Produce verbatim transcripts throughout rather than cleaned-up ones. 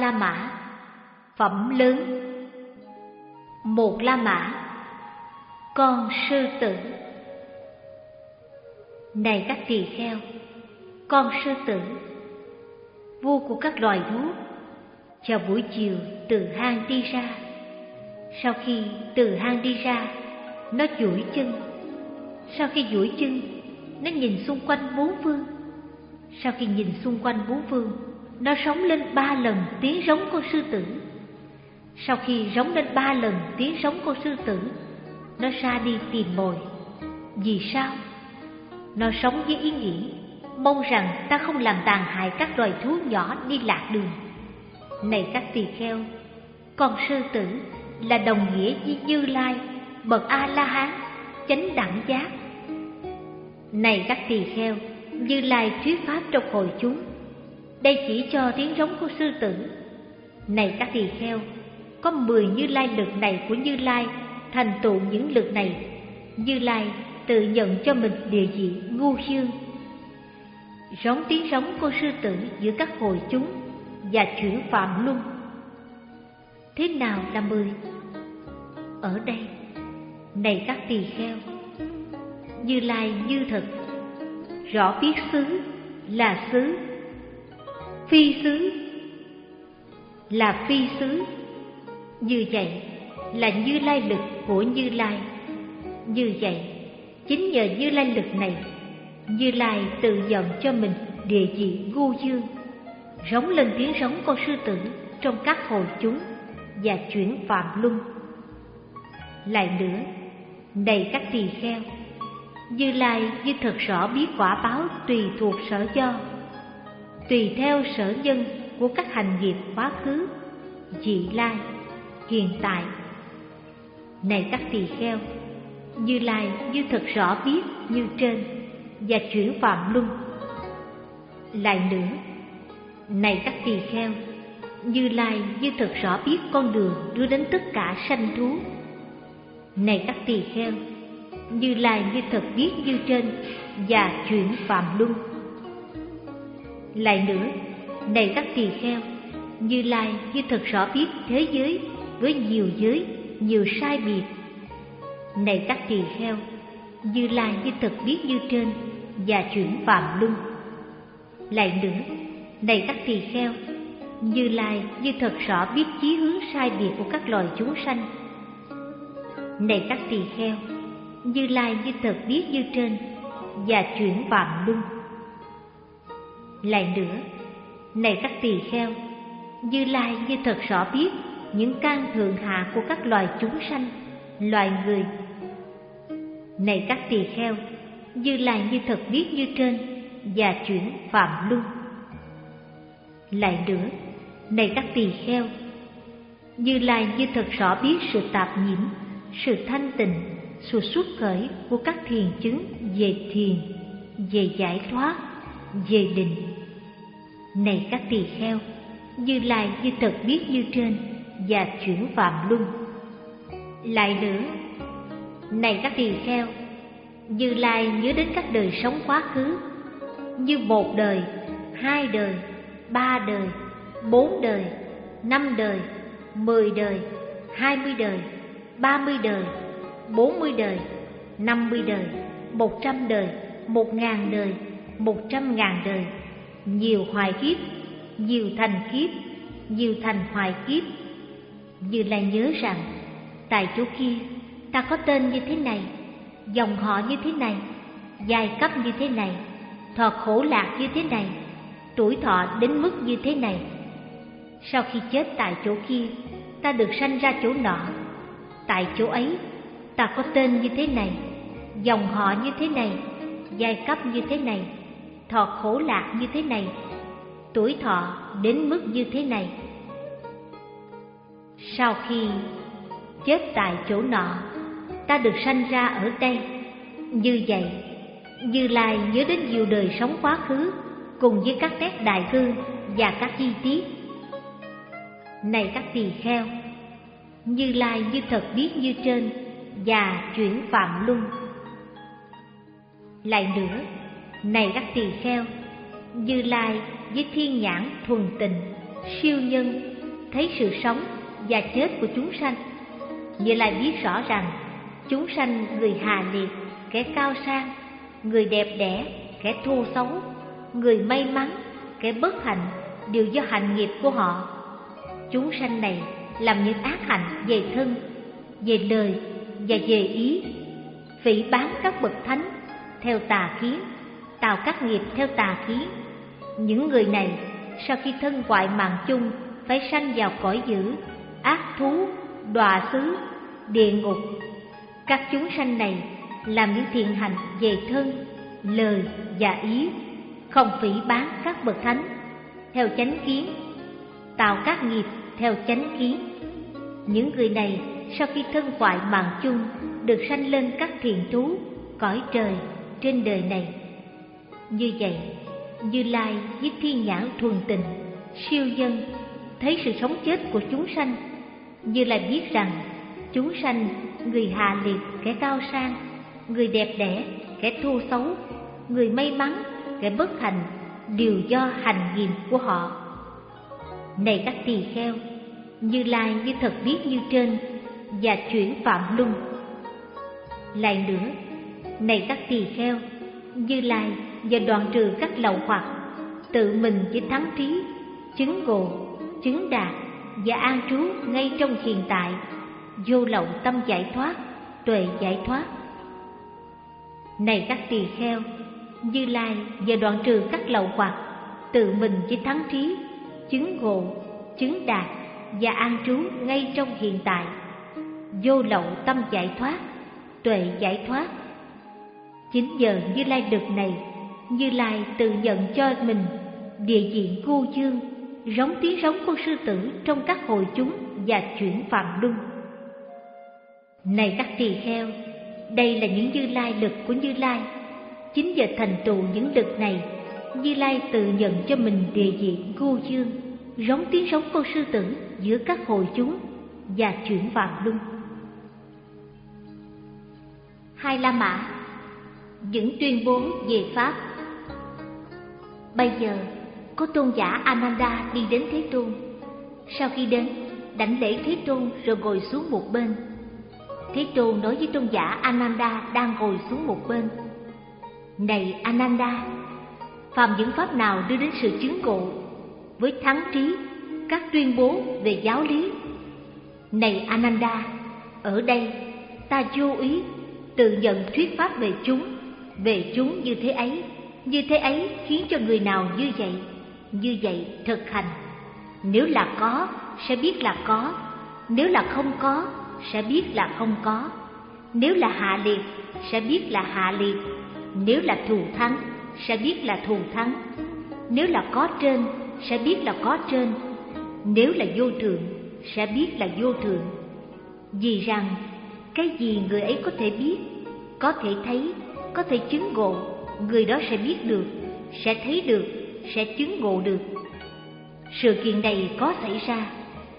La Mã. Phẩm lớn. Một La Mã, con sư tử. Này các tỳ kheo, con sư tử, vua của các loài thú, vào buổi chiều từ hang đi ra. Sau khi từ hang đi ra, nó duỗi chân. Sau khi duỗi chân, nó nhìn xung quanh bốn phương. Sau khi nhìn xung quanh bốn phương, nó rống lên ba lần tiếng rống con sư tử. Sau khi rống lên ba lần tiếng rống con sư tử, nó ra đi tìm mồi. Vì sao? Nó sống với ý nghĩ mong rằng ta không làm tàn hại các loài thú nhỏ đi lạc đường. Này các tỳ kheo, con sư tử là đồng nghĩa với Như Lai, bậc A-la-hán, chánh đẳng giác. Này các tỳ kheo, Như Lai thuyết pháp trong hội chúng. Đây chỉ cho tiếng rống của sư tử. Này các tỳ kheo, có mười Như Lai lực này của Như Lai thành tựu những lực này. Như Lai tự nhận cho mình địa vị ngu dương. Rống tiếng rống của sư tử giữa các hội chúng và chuyển phạm luân. Thế nào là mười? Ở đây, này các tỳ kheo, Như Lai như thật, rõ biết xứ là xứ, phi xứ là phi xứ. Như vậy là Như Lai lực của Như Lai. Như vậy, chính nhờ Như Lai lực này, Như Lai tự nhận cho mình địa vị ngu dương, rống lên tiếng rống con sư tử trong các hội chúng và chuyển phạm luân. Lại nữa, này các tỳ kheo, Như Lai như thật rõ biết quả báo tùy thuộc sở do, tùy theo sở nhân của các hành nghiệp quá khứ, vị lai, hiện tại. Này các tỳ kheo, Như Lai như thật rõ biết như trên và chuyển phạm luân. Lại nữa, này các tỳ kheo, Như Lai như thật rõ biết con đường đưa đến tất cả sanh thú. Này các tỳ kheo, Như Lai như thật biết như trên và chuyển phạm luân. Lại nữa, này các tỳ kheo, Như Lai như thật rõ biết thế giới với nhiều giới, nhiều sai biệt. Này các tỳ kheo, Như Lai như thật biết như trên và chuyển phạm luân. Lại nữa, này các tỳ kheo, Như Lai như thật rõ biết chí hướng sai biệt của các loài chúng sanh. Này các tỳ kheo, Như Lai như thật biết như trên và chuyển phạm luân. Lại nữa, này các tỳ kheo, Như Lai như thật rõ biết những căn thượng hạ của các loài chúng sanh, loài người. Này các tỳ kheo, Như Lai như thật biết như trên và chuyển phạm luân. Lại nữa, này các tỳ kheo, Như Lai như thật rõ biết sự tạp nhiễm, sự thanh tịnh, sự xuất khởi của các thiền chứng về thiền, về giải thoát, về định. Này các tỳ kheo, Như Lai như thật biết như trên và chuyển phạm luân. Lại nữa, này các tỳ kheo, Như Lai nhớ đến các đời sống quá khứ, như một đời, hai đời, ba đời, bốn đời, năm đời, mười đời, hai mươi đời, ba mươi đời, bốn mươi đời, năm mươi đời, một trăm đời, một ngàn đời, một trăm ngàn đời, nhiều hoài kiếp, nhiều thành kiếp, nhiều thành hoài kiếp. Như Lai nhớ rằng, tại chỗ kia ta có tên như thế này, dòng họ như thế này, giai cấp như thế này, thọ khổ lạc như thế này, tuổi thọ đến mức như thế này. Sau khi chết tại chỗ kia, ta được sanh ra chỗ nọ. Tại chỗ ấy, ta có tên như thế này, dòng họ như thế này, giai cấp như thế này, thọ khổ lạc như thế này, tuổi thọ đến mức như thế này. Sau khi chết tại chỗ nọ, ta được sanh ra ở đây. Như vậy, Như Lai nhớ đến nhiều đời sống quá khứ cùng với các nét đại cương và các chi tiết. Này các tỳ kheo, Như Lai như thật biết như trên và chuyển phạm luân. Lại nữa, này các tỳ kheo, Như Lai với thiên nhãn thuần tịnh, siêu nhân, thấy sự sống và chết của chúng sanh. Như Lai biết rõ rằng chúng sanh người hà liệt, kẻ cao sang, người đẹp đẽ, kẻ thô xấu, người may mắn, kẻ bất hạnh đều do hạnh nghiệp của họ. Chúng sanh này làm những ác hạnh về thân, về lời và về ý, phỉ báng các bậc thánh theo tà kiến, tạo các nghiệp theo tà kiến. Những người này sau khi thân hoại mạng chung phải sanh vào cõi dữ, ác thú, đọa xứ, địa ngục. Các chúng sanh này làm những thiện hạnh về thân, lời và ý, không phỉ báng các bậc thánh theo chánh kiến, tạo các nghiệp theo chánh kiến. Những người này sau khi thân hoại mạng chung được sanh lên các thiền thú, cõi trời trên đời này. Như vậy, Như Lai với thiên nhãn thuần tình, siêu dân thấy sự sống chết của chúng sanh. Như Lai biết rằng chúng sanh người hạ liệt, kẻ cao sang, người đẹp đẽ, kẻ thô xấu, người may mắn, kẻ bất hạnh đều do hành nghiệp của họ. Này các tỳ kheo, Như Lai như thật biết như trên và chuyển phạm luân. Lại nữa, này các tỳ kheo, Như Lai và đoạn trừ các lậu hoặc, tự mình chỉ thắng trí, chứng ngộ, chứng đạt và an trú ngay trong hiện tại, vô lậu tâm giải thoát, tuệ giải thoát. Này các tỳ kheo, Như Lai và đoạn trừ các lậu hoặc, tự mình chỉ thắng trí, chứng ngộ, chứng đạt và an trú ngay trong hiện tại, vô lậu tâm giải thoát, tuệ giải thoát. Chính giờ Như Lai được này, Như Lai tự nhận cho mình địa diện Gu Dương, rống tiếng rống con sư tử trong các hội chúng và chuyển phạm luân. Này các tỳ kheo, đây là những Như Lai lực của Như Lai. Chính giờ thành tựu những lực này, Như Lai tự nhận cho mình địa diện Gu Dương, rống tiếng rống con sư tử giữa các hội chúng và chuyển phạm luân. Hai La Mã những tuyên bố về Pháp. Bây giờ có tôn giả Ananda đi đến Thế Tôn. Sau khi đến, đảnh lễ Thế Tôn rồi ngồi xuống một bên. Thế Tôn nói với tôn giả Ananda đang ngồi xuống một bên: Này Ananda, phàm những pháp nào đưa đến sự chứng ngộ với thắng trí, các tuyên bố về giáo lý. Này Ananda, ở đây ta vô ý tự nhận thuyết pháp về chúng, về chúng như thế ấy, như thế ấy khiến cho người nào như vậy, như vậy thực hành. Nếu là có, sẽ biết là có; nếu là không có, sẽ biết là không có; nếu là hạ liệt, sẽ biết là hạ liệt; nếu là thù thắng, sẽ biết là thù thắng; nếu là có trên, sẽ biết là có trên; nếu là vô thượng, sẽ biết là vô thượng. Vì rằng cái gì người ấy có thể biết, có thể thấy, có thể chứng ngộ, người đó sẽ biết được, sẽ thấy được, sẽ chứng ngộ được. Sự kiện này có xảy ra.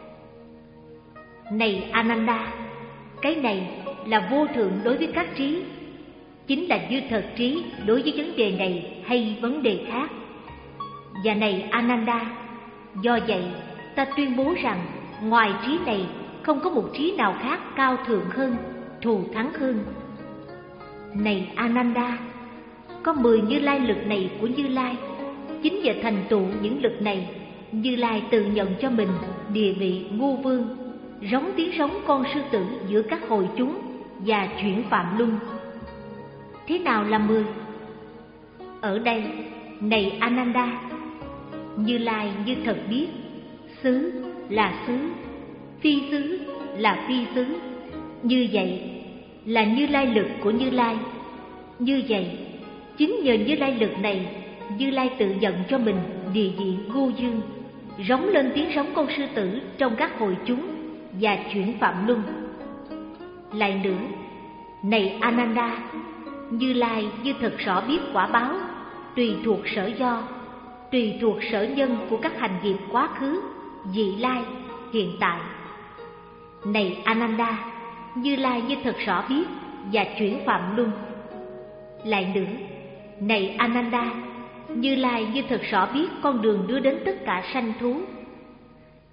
Này Ananda, cái này là vô thượng đối với các trí, chính là dư thật trí đối với vấn đề này hay vấn đề khác. Và này Ananda, do vậy ta tuyên bố rằng ngoài trí này không có một trí nào khác cao thượng hơn, thù thắng hơn. Này Ananda, có mười Như Lai lực này của Như Lai. Chính nhờ thành tựu những lực này, Như Lai tự nhận cho mình địa vị ngu vương, rống tiếng rống con sư tử giữa các hội chúng và chuyển phạm luân. Thế nào là mười? Ở đây, này Ananda, Như Lai như thật biết, xứ là xứ, phi xứ là phi xứ. Như vậy là Như Lai lực của Như Lai. Như vậy, chính nhờ Như Lai lực này, Như Lai tự nhận cho mình địa diện Gu Dương, rống lên tiếng rống con sư tử trong các hội chúng và chuyển phạm luân. Lại nữa, này Ananda, Như Lai như thật rõ biết quả báo, tùy thuộc sở do, tùy thuộc sở nhân của các hành nghiệp quá khứ, vị lai, hiện tại. Này Ananda, Như Lai như thật rõ biết và chuyển phạm luân. Lại nữa, này Ananda, Như Lai như thật rõ biết con đường đưa đến tất cả sanh thú.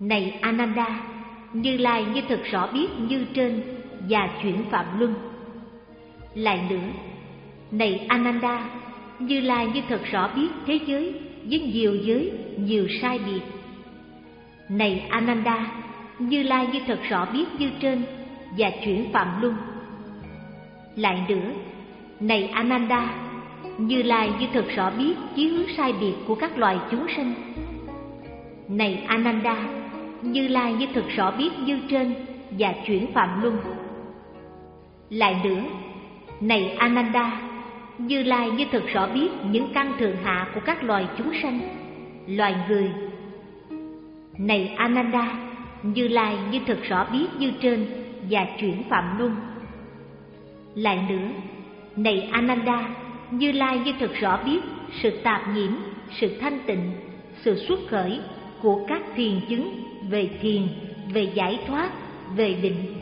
Này Ananda, Như Lai như thực rõ biết như trên và chuyển phạm luân. Lại nữa, này Ananda, Như Lai như thực rõ biết thế giới với nhiều giới, nhiều sai biệt. Này Ananda, Như Lai như thực rõ biết như trên và chuyển phạm luân. Lại nữa, này Ananda, Như Lai như thực rõ biết chí hướng sai biệt của các loài chúng sanh. Này Ananda, Như Lai như thực rõ biết như trên và chuyển phạm luân. Lại nữa, này Ananda, Như Lai như thực rõ biết những căn thượng hạ của các loài chúng sanh, loài người. Này Ananda, Như Lai như thực rõ biết như trên và chuyển phạm luân. Lại nữa, này Ananda, Như Lai như thực rõ biết sự tạp nhiễm, sự thanh tịnh, sự xuất khởi của các thiền chứng về thiền, về giải thoát, về định.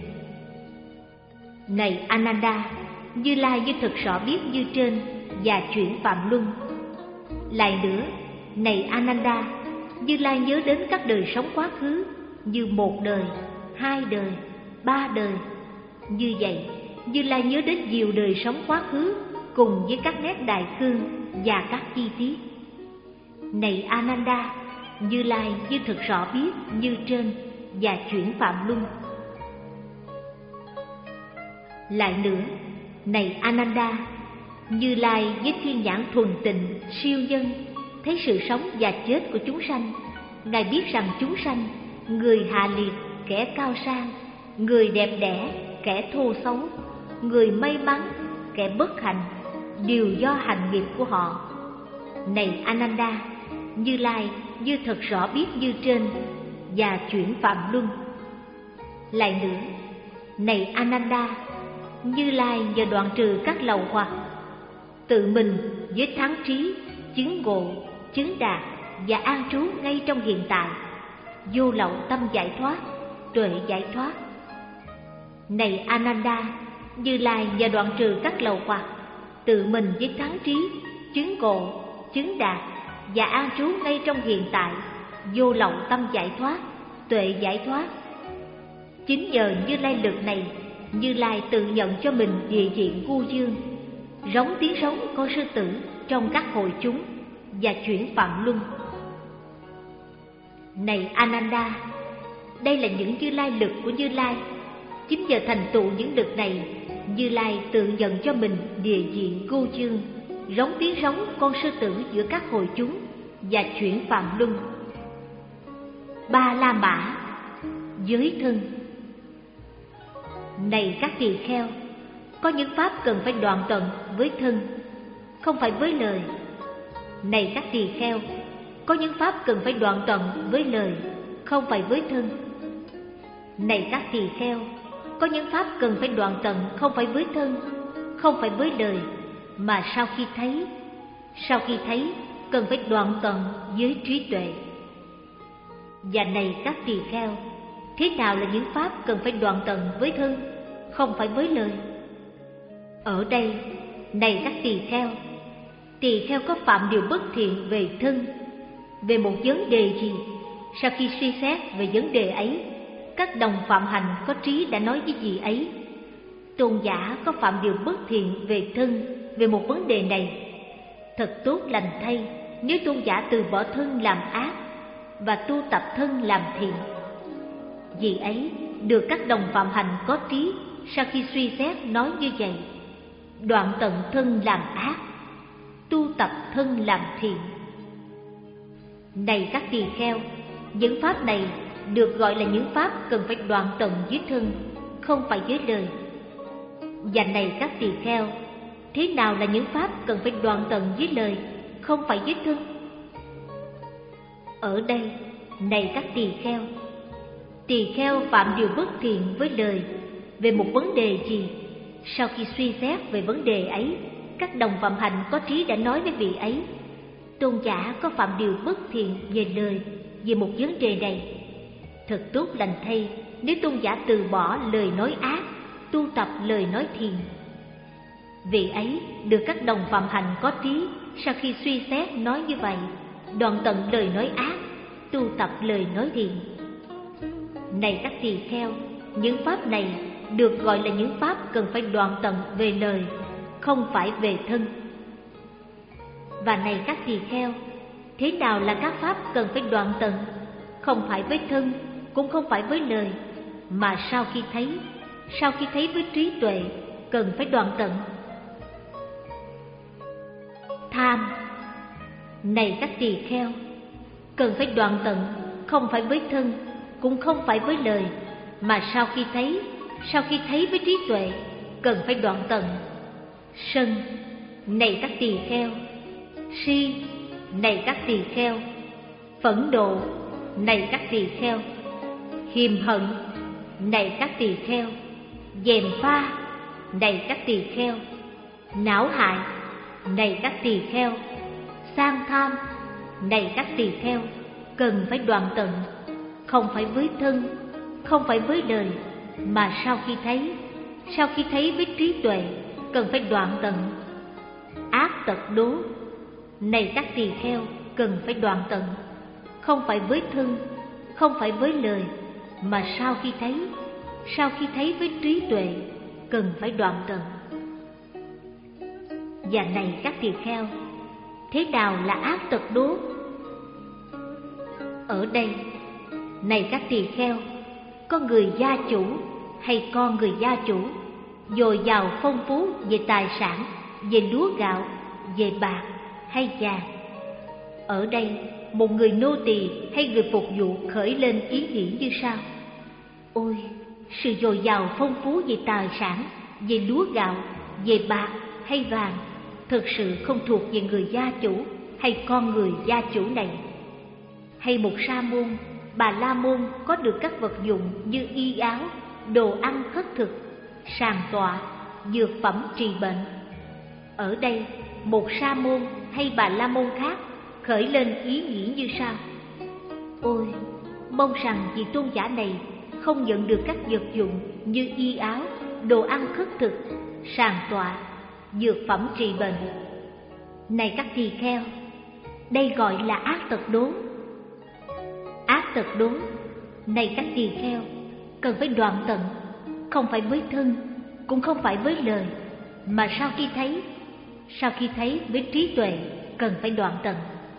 Này Ananda, Như Lai như thực rõ biết như trên và chuyển phạm luân. Lại nữa, này Ananda, Như Lai nhớ đến các đời sống quá khứ như một đời, hai đời, ba đời. Như vậy, Như Lai nhớ đến nhiều đời sống quá khứ cùng với các nét đại cương và các chi tiết. Này Ananda, Như Lai như thực rõ biết như trên và chuyển phạm luân. Lại nữa, này Ananda, Như Lai với thiên nhãn thuần tịnh, siêu nhân, thấy sự sống và chết của chúng sanh. Ngài biết rằng chúng sanh, người hạ liệt, kẻ cao sang, người đẹp đẽ, kẻ thô xấu, người may mắn, kẻ bất hạnh, đều do hành nghiệp của họ. Này Ananda, Như Lai như thật rõ biết như trên và chuyển phạm luân. Lại nữa, này Ananda, Như Lai nhờ đoạn trừ các lậu hoặc, tự mình với thắng trí, chứng ngộ, chứng đạt và an trú ngay trong hiện tại, vô lậu tâm giải thoát, tuệ giải thoát. Này Ananda, Như Lai nhờ đoạn trừ các lậu hoặc, tự mình với thắng trí, chứng ngộ, chứng đạt và an trú ngay trong hiện tại, vô lậu tâm giải thoát, tuệ giải thoát. Chính nhờ Như Lai lực này, Như Lai tự nhận cho mình địa diện vô dương, rống tiếng rống con sư tử trong các hội chúng và chuyển phạm luân. Này Ananda, đây là những Như Lai lực của Như Lai. Chính nhờ thành tựu những lực này, Như Lai tự nhận cho mình địa diện vô dương, rống tiếng rống con sư tử giữa các hội chúng và chuyển phạm luân. Ba La Mã, giới thân. Này các tỳ kheo, có những pháp cần phải đoạn tận với thân, không phải với lời. Này các tỳ kheo, có những pháp cần phải đoạn tận với lời, không phải với thân. Này các tỳ kheo, có những pháp cần phải đoạn tận không phải với thân, không phải với lời, mà sau khi thấy, sau khi thấy cần phải đoạn tận với trí tuệ. Và này các tỳ kheo, thế nào là những pháp cần phải đoạn tận với thân, không phải với lời? Ở đây, này các tỳ kheo, tỳ kheo có phạm điều bất thiện về thân, về một vấn đề gì? Sau khi suy xét về vấn đề ấy, các đồng phạm hành có trí đã nói với vị ấy: tôn giả có phạm điều bất thiện về thân, về một vấn đề này. Thật tốt lành thay nếu tôn giả từ bỏ thân làm ác và tu tập thân làm thiện. Vì ấy được các đồng phạm hành có trí sau khi suy xét nói như vậy: đoạn tận thân làm ác, tu tập thân làm thiện. Này các tỳ kheo, những pháp này được gọi là những pháp cần phải đoạn tận với thân, không phải với lời. Và này các tỳ kheo, thế nào là những pháp cần phải đoạn tận với lời, không phải với thân? Ở đây, này các tỳ kheo, tỳ kheo phạm điều bất thiện với lời về một vấn đề gì? Sau khi suy xét về vấn đề ấy, các đồng phạm hành có trí đã nói với vị ấy: tôn giả có phạm điều bất thiện về lời, về một vấn đề này. Thật tốt lành thay nếu tôn giả từ bỏ lời nói ác, tu tập lời nói thiện. Vị ấy được các đồng phạm hành có trí sau khi suy xét nói như vậy: đoạn tận lời nói ác, tu tập lời nói thiện. Này các tỳ kheo, những pháp này được gọi là những pháp cần phải đoạn tận về lời, không phải về thân. Và này các tỳ kheo, thế nào là các pháp cần phải đoạn tận? Không phải với thân, cũng không phải với lời, mà sau khi thấy, sau khi thấy với trí tuệ, cần phải đoạn tận. Tham. Này các tỳ kheo, cần phải đoạn tận, không phải với thân, cũng không phải với lời, mà sau khi thấy, sau khi thấy với trí tuệ, cần phải đoạn tận. Sân. Này các tỳ kheo, si. Này các tỳ kheo, phẫn nộ. Này các tỳ kheo, hiềm hận. Này các tỳ kheo, gièm pha. Này các tỳ kheo, não hại. Này các tỳ kheo, sang tham. Này các tỳ kheo, cần phải đoạn tận, không phải với thân, không phải với lời, mà sau khi thấy, sau khi thấy với trí tuệ, cần phải đoạn tận. Ác tật đố. Này các tỳ kheo, cần phải đoạn tận, không phải với thân, không phải với lời, mà sau khi thấy, sau khi thấy với trí tuệ, cần phải đoạn tận. Và này các tỳ kheo, thế nào là ác tật đố? Ở đây, này các tỳ kheo, có người gia chủ hay con người gia chủ, dồi dào phong phú về tài sản, về lúa gạo, về bạc hay vàng. Ở đây, một người nô tỳ hay người phục vụ khởi lên ý nghĩ như sau: ôi, sự dồi dào phong phú về tài sản, về lúa gạo, về bạc hay vàng, thực sự không thuộc về người gia chủ hay con người gia chủ này. Hay một sa môn, bà la môn có được các vật dụng như y áo, đồ ăn khất thực, sàng tọa, dược phẩm trị bệnh. Ở đây, một sa môn hay bà la môn khác khởi lên ý nghĩ như sau: ôi, mong rằng vị tôn giả này không nhận được các vật dụng như y áo, đồ ăn khất thực, sàng tọa, dược phẩm trị bệnh. Này các tỳ kheo, đây gọi là ác tật đố. Ác tật đố. Này các tỳ kheo, cần phải đoạn tận, không phải với thân, cũng không phải với lời, mà sau khi thấy, sau khi thấy với trí tuệ, cần phải đoạn tận.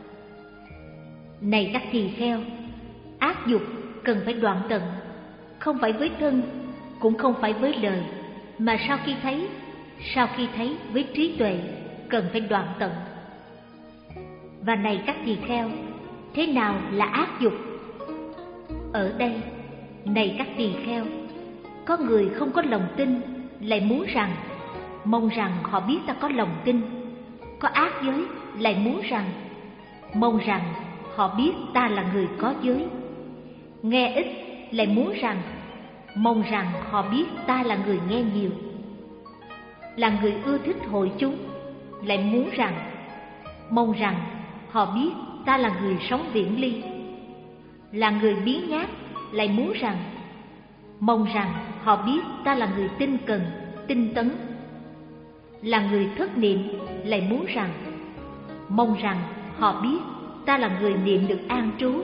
Này các tỳ kheo, ác dục cần phải đoạn tận, không phải với thân, cũng không phải với lời, mà sau khi thấy, sau khi thấy với trí tuệ, cần phải đoạn tận. Và này các tỳ kheo, thế nào là ác dục? Ở đây, này các tỳ kheo, có người không có lòng tin, lại muốn rằng, mong rằng họ biết ta có lòng tin. Có ác giới, lại muốn rằng, mong rằng họ biết ta là người có giới. Nghe ít, lại muốn rằng, mong rằng họ biết ta là người nghe nhiều. Là người ưa thích hội chúng, lại muốn rằng, mong rằng họ biết ta là người sống viễn ly. Là người biếng nhác, lại muốn rằng, mong rằng họ biết ta là người tinh cần, tinh tấn. Là người thất niệm, lại muốn rằng, mong rằng họ biết ta là người niệm được an trú.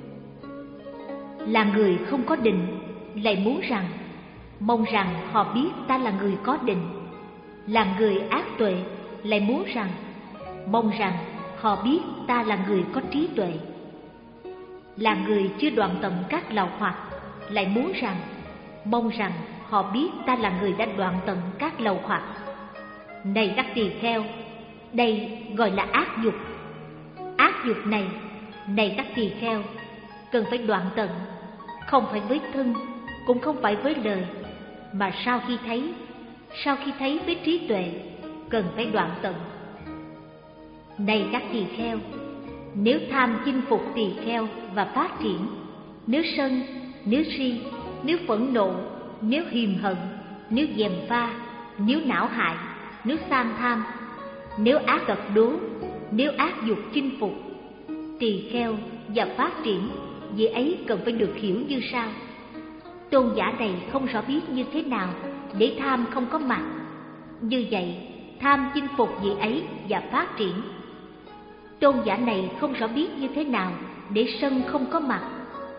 Là người không có định, lại muốn rằng, mong rằng họ biết ta là người có định. Là người ác tuệ, lại muốn rằng, mong rằng họ biết ta là người có trí tuệ. Là người chưa đoạn tận các lậu hoặc, lại muốn rằng, mong rằng họ biết ta là người đã đoạn tận các lậu hoặc. Này các tỳ kheo, đây gọi là ác dục. Ác dục này, này các tỳ kheo, cần phải đoạn tận, không phải với thân, cũng không phải với lời, mà sau khi thấy, sau khi thấy với trí tuệ, cần phải đoạn tận. Này các tỳ kheo, nếu tham chinh phục tỳ kheo và phát triển, nếu sân, nếu si, nếu phẫn nộ, nếu hiềm hận, nếu gièm pha, nếu não hại, nếu sang tham, nếu ác tật đố, nếu ác dục chinh phục tỳ kheo và phát triển, vị ấy cần phải được hiểu như sau: tôn giả này không rõ biết như thế nào để tham không có mặt. Như vậy, tham chinh phục vị ấy và phát triển. Tôn giả này không rõ biết như thế nào để sân không có mặt.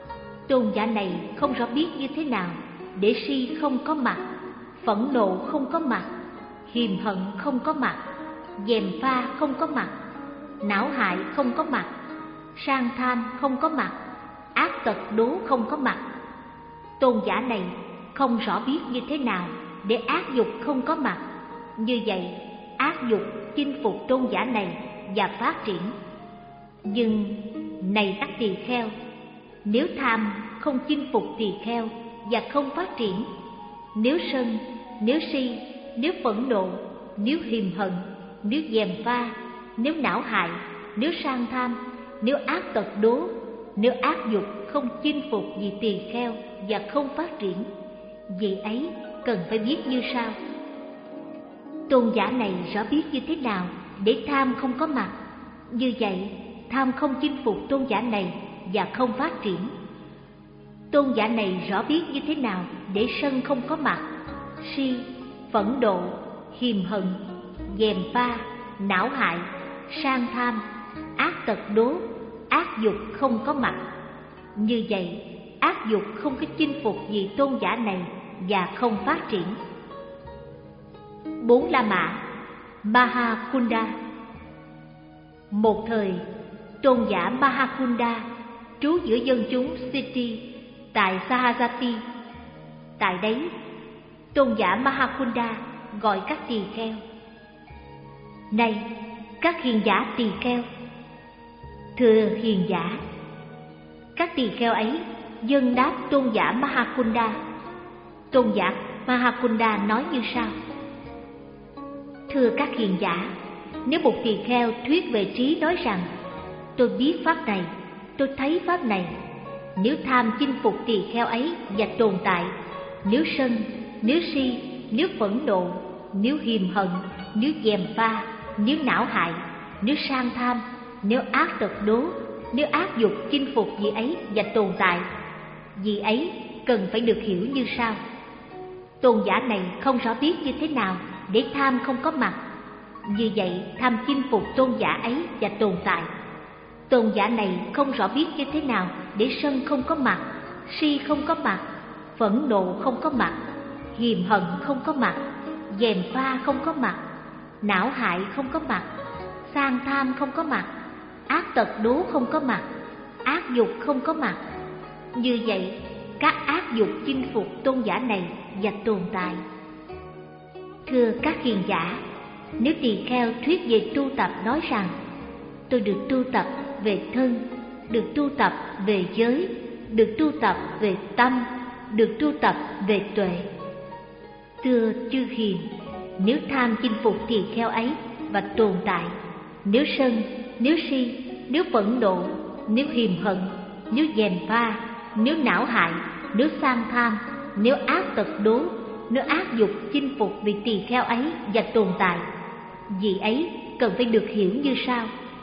Tôn giả này không rõ biết như thế nào để si không có mặt, phẫn nộ không có mặt, hiềm hận không có mặt, gièm pha không có mặt, não hại không có mặt, sang tham không có mặt, ác tật đố không có mặt. Tôn giả này không rõ biết như thế nào để ác dục không có mặt. Như vậy, ác dục chinh phục tôn giả này và phát triển. Nhưng này các tỳ kheo, nếu tham không chinh phục tỳ kheo và không phát triển, nếu sân, nếu si, nếu phẫn nộ, nếu hiềm hận, nếu gièm pha, nếu não hại, nếu sang tham, nếu ác tật đố, nếu ác dục không chinh phục vị tỳ kheo và không phát triển, vị ấy cần phải biết như sau. Tôn giả này rõ biết như thế nào để tham không có mặt. Như vậy, tham không chinh phục tôn giả này và không phát triển. Tôn giả này rõ biết như thế nào để sân không có mặt, si, phẫn nộ, hiềm hận, gièm pha, não hại, sang tham, ác tật đố, ác dục không có mặt. Như vậy, ác dục không có chinh phục vị tôn giả này và không phát triển. Bốn La Mã Mahakunda. Một thời, tôn giả Mahakunda trú giữa dân chúng Siti tại Sahajati. Tại đấy, tôn giả Mahakunda gọi các tỳ kheo: Này, các hiền giả tỳ kheo! Thưa hiền giả! Các tỳ kheo ấy dâng đáp tôn giả Mahakunda. Tôn giả Mahakunda nói như sau: Thưa các hiền giả, nếu một tỳ kheo thuyết về trí nói rằng tôi biết pháp này, tôi thấy pháp này, nếu tham chinh phục tỳ kheo ấy và tồn tại, nếu sân, nếu si, nếu phẫn nộ, nếu hiềm hận, nếu gièm pha, nếu não hại, nếu sang tham, nếu ác tật đố, nếu ác dục chinh phục vị ấy và tồn tại, vị ấy cần phải được hiểu như sau. Tôn giả này không rõ biết như thế nào để tham không có mặt. Như vậy, tham chinh phục tôn giả ấy và tồn tại. Tôn giả này không rõ biết như thế nào để sân không có mặt, si không có mặt, phẫn nộ không có mặt, hiềm hận không có mặt, gièm pha không có mặt, não hại không có mặt, sang tham không có mặt, ác tật đố không có mặt, ác dục không có mặt. Như vậy, các ác dục chinh phục tôn giả này và tồn tại. Thưa các hiền giả, nếu tỳ kheo thuyết về tu tập nói rằng tôi được tu tập về thân, được tu tập về giới, được tu tập về tâm, được tu tập về tuệ. Thưa chư hiền, nếu tham chinh phục tỳ kheo ấy và tồn tại, nếu sân, nếu si, nếu phẫn nộ, nếu hiềm hận, nếu gièm pha, nếu não hại, nếu sang tham, nếu ác tật đố, nếu ác dục chinh phục vị tỳ kheo ấy và tồn tại, vị ấy cần phải được hiểu như sau.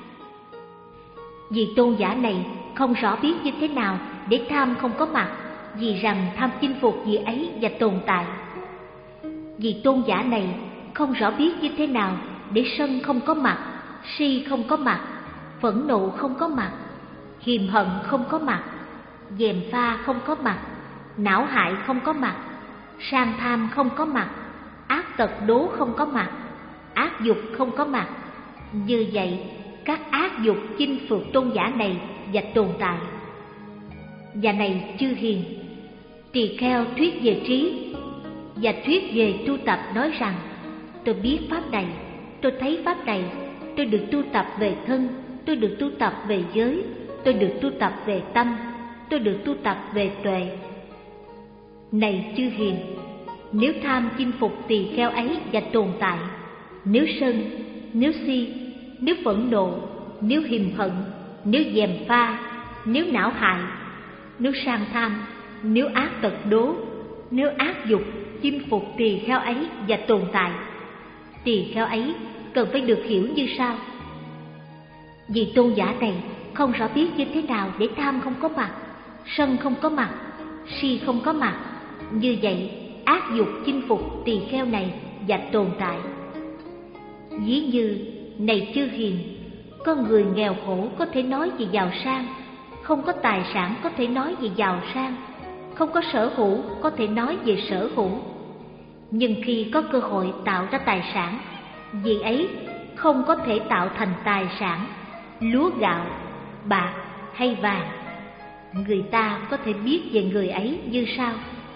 Vì tôn giả này không rõ biết như thế nào để tham không có mặt, vì rằng tham chinh phục vị ấy và tồn tại. Vì tôn giả này không rõ biết như thế nào để sân không có mặt, si không có mặt, phẫn nộ không có mặt, hiềm hận không có mặt, gièm pha không có mặt, não hại không có mặt, sang tham không có mặt, ác tật đố không có mặt, ác dục không có mặt. Như vậy, các ác dục chinh phục tôn giả này và tồn tại. Và này chư hiền, tỳ kheo thuyết về trí và thuyết về tu tập nói rằng tôi biết pháp này, tôi thấy pháp này, tôi được tu tập về thân, tôi được tu tập về giới, tôi được tu tập về tâm, tôi được tu tập về tuệ. Này chư hiền, nếu tham chinh phục tỳ kheo ấy và tồn tại, nếu sân, nếu si, nếu phẫn nộ, nếu hiềm hận, nếu gièm pha, nếu não hại, nếu sang tham, nếu ác tật đố, nếu ác dục chinh phục tỳ kheo ấy và tồn tại, tỳ kheo ấy cần phải được hiểu như sau. Vì tôn giả này không rõ biết như thế nào để tham không có mặt, sân không có mặt, si không có mặt. Như vậy, ác dục chinh phục tỳ kheo này và tồn tại. Ví như, này chư hiền, con người nghèo khổ có thể nói về giàu sang, không có tài sản có thể nói về giàu sang, không có sở hữu có thể nói về sở hữu. Nhưng khi có cơ hội tạo ra tài sản, vị ấy không có thể tạo thành tài sản, lúa gạo, bạc hay vàng. Người ta có thể biết về người ấy như sau: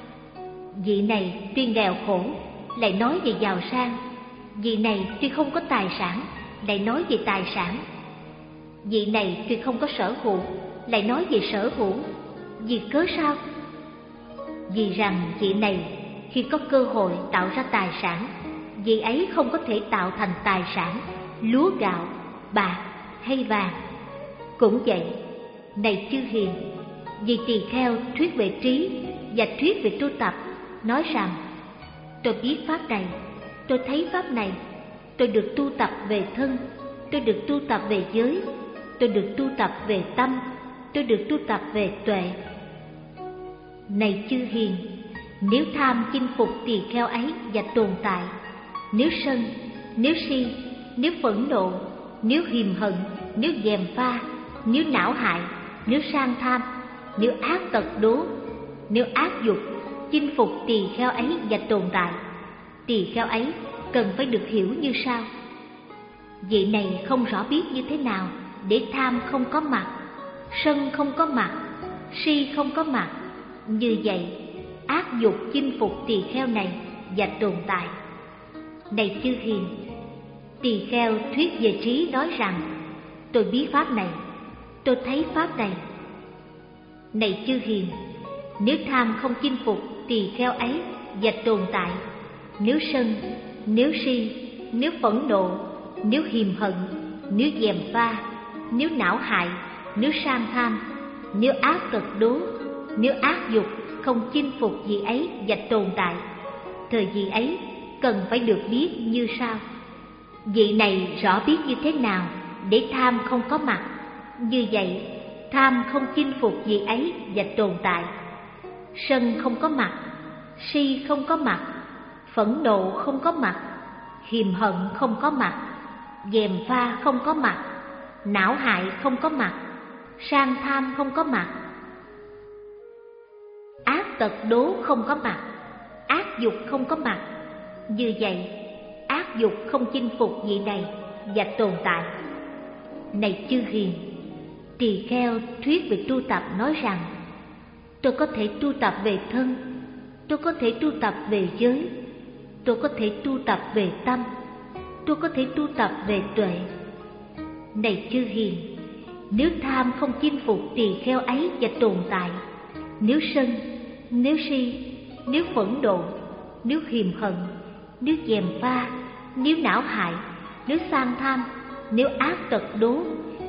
vị này tuy nghèo khổ lại nói về giàu sang, vị này tuy không có tài sản lại nói về tài sản, vị này tuy không có sở hữu lại nói về sở hữu. Vì cớ sao? Vì rằng vị này khi có cơ hội tạo ra tài sản, vị ấy không có thể tạo thành tài sản, lúa gạo, bạc hay vàng. Cũng vậy, này chư hiền, vì tỳ kheo thuyết về trí và thuyết về tu tập, nói rằng: tôi biết pháp này, tôi thấy pháp này, tôi được tu tập về thân, tôi được tu tập về giới, tôi được tu tập về tâm, tôi được tu tập về tuệ. Này chư hiền, nếu tham chinh phục tỳ kheo ấy và tồn tại, nếu sân, nếu si, nếu phẫn nộ, nếu hiềm hận, nếu gièm pha, nếu não hại, nếu sang tham, nếu ác tật đố, nếu ác dục chinh phục tỳ kheo ấy và tồn tại, tỳ kheo ấy cần phải được hiểu như sau: vị này không rõ biết như thế nào để tham không có mặt, sân không có mặt, si không có mặt. Như vậy, ác dục chinh phục tỳ kheo này và tồn tại. Này chư hiền, tỳ kheo thuyết về trí nói rằng: tôi biết pháp này, tôi thấy pháp này. Này chư hiền, nếu tham không chinh phục tỳ kheo ấy và tồn tại, nếu sân, nếu si, nếu phẫn nộ, nếu hiềm hận, nếu gièm pha, nếu não hại, nếu sang tham, nếu ác tật đố, nếu ác dục không chinh phục vị ấy và tồn tại, thời vị ấy cần phải được biết như sau: vị này rõ biết như thế nào để tham không có mặt. Như vậy, tham không chinh phục vị ấy và tồn tại. Sân không có mặt, si không có mặt, phẫn nộ không có mặt, hiềm hận không có mặt, gièm pha không có mặt, não hại không có mặt, sang tham không có mặt, ác tật đố không có mặt, ác dục không có mặt. Như vậy, ác dục không chinh phục vị này và tồn tại. Này chư hiền, tỳ kheo thuyết về tu tập nói rằng: tôi có thể tu tập về thân, tôi có thể tu tập về giới, tôi có thể tu tập về tâm, tôi có thể tu tập về tuệ. Này chư hiền, nếu tham không chinh phục tỳ kheo ấy và tồn tại, nếu sân, nếu si, nếu phẫn nộ, nếu hiềm hận, nếu gièm pha, nếu não hại, nếu sang tham, nếu ác tật đố,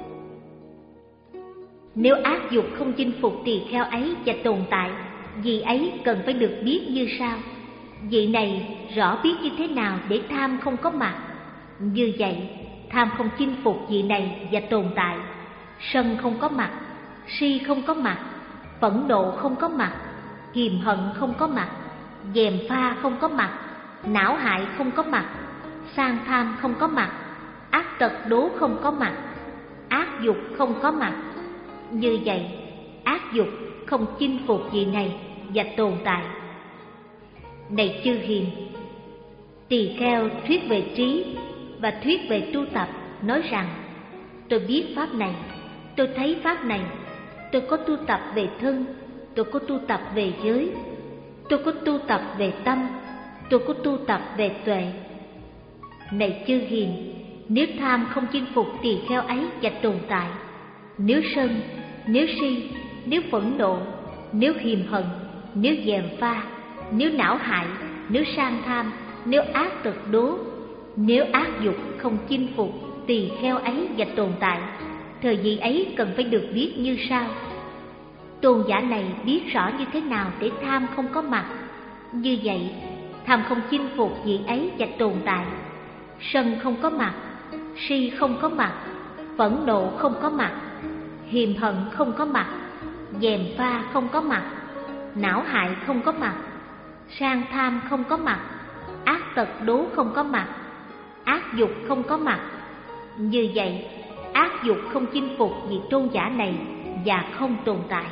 nếu ác dục không chinh phục tỳ kheo ấy và tồn tại, vị ấy cần phải được biết như sau: vị này rõ biết như thế nào để tham không có mặt. Như vậy, tham không chinh phục vị này và tồn tại, sân không có mặt, si không có mặt, phẫn nộ không có mặt, hiềm hận không có mặt, gièm pha không có mặt, não hại không có mặt, sang tham không có mặt, ác tật đố không có mặt, ác dục không có mặt. Như vậy, ác dục không chinh phục vị này và tồn tại. Này chư hiền, tỳ kheo thuyết về trí và thuyết về tu tập nói rằng: tôi biết pháp này, tôi thấy pháp này, tôi có tu tập về thân, tôi có tu tập về giới, tôi có tu tập về tâm, tôi có tu tập về tuệ. Này chư hiền, nếu tham không chinh phục tỳ kheo ấy và tồn tại, nếu sân, nếu si, nếu phẫn nộ, nếu hiềm hận, nếu gièm pha, nếu não hại, nếu sang tham, nếu ác tật đố, nếu ác dục không chinh phục tỳ kheo ấy và tồn tại, thời vị ấy cần phải được biết như sau: tôn giả này biết rõ như thế nào để tham không có mặt. Như vậy, tham không chinh phục vị ấy và tồn tại, sân không có mặt, si không có mặt, phẫn nộ không có mặt, hiềm hận không có mặt, gièm pha không có mặt, não hại không có mặt, sang tham không có mặt, ác tật đố không có mặt, ác dục không có mặt. Như vậy, ác dục không chinh phục vị tôn giả này và không tồn tại.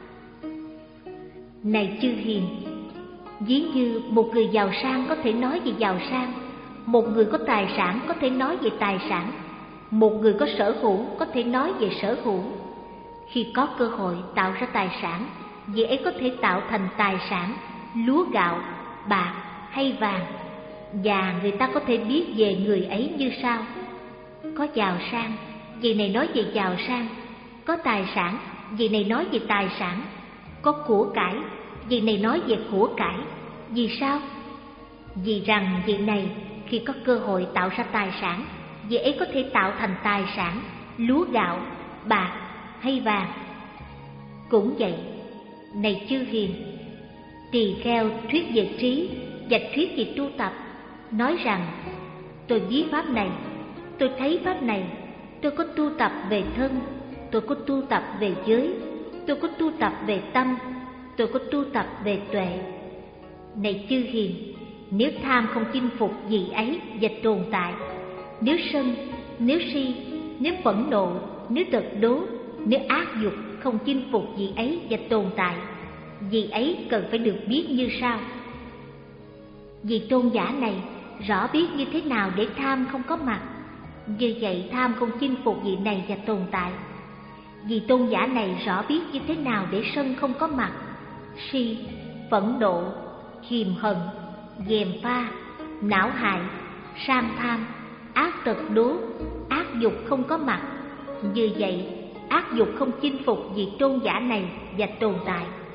Này chư hiền, ví như một người giàu sang có thể nói về giàu sang, một người có tài sản có thể nói về tài sản, một người có sở hữu có thể nói về sở hữu. Khi có cơ hội tạo ra tài sản, vị ấy có thể tạo thành tài sản, lúa gạo, bạc hay vàng, và người ta có thể biết về người ấy như sau: có giàu sang, vị này nói về giàu sang; có tài sản, vị này nói về tài sản; có của cải, vị này nói về của cải. Vì sao? Vì rằng vị này khi có cơ hội tạo ra tài sản, vị ấy có thể tạo thành tài sản, lúa gạo, bạc hay vàng. Cũng vậy, này chư hiền, tỳ kheo thuyết về trí và thuyết về tu tập, nói rằng tôi biết pháp này, tôi thấy pháp này, tôi có tu tập về thân, tôi có tu tập về giới, tôi có tu tập về tâm, tôi có tu tập về tuệ. Này chư hiền, nếu tham không chinh phục gì ấy và tồn tại, nếu sân, nếu si, nếu phẫn nộ, nếu tật đố, nếu ác dục không chinh phục gì ấy và tồn tại, vì ấy cần phải được biết như sau. Vì tôn giả này rõ biết như thế nào để tham không có mặt, như vậy tham không chinh phục vị này và tồn tại. Vì tôn giả này rõ biết như thế nào để sân không có mặt, si, phẫn nộ, hiềm hận, gièm pha, não hại, sam tham, ác tật đố, ác dục không có mặt. Như vậy ác dục không chinh phục vị tôn giả này và tồn tại.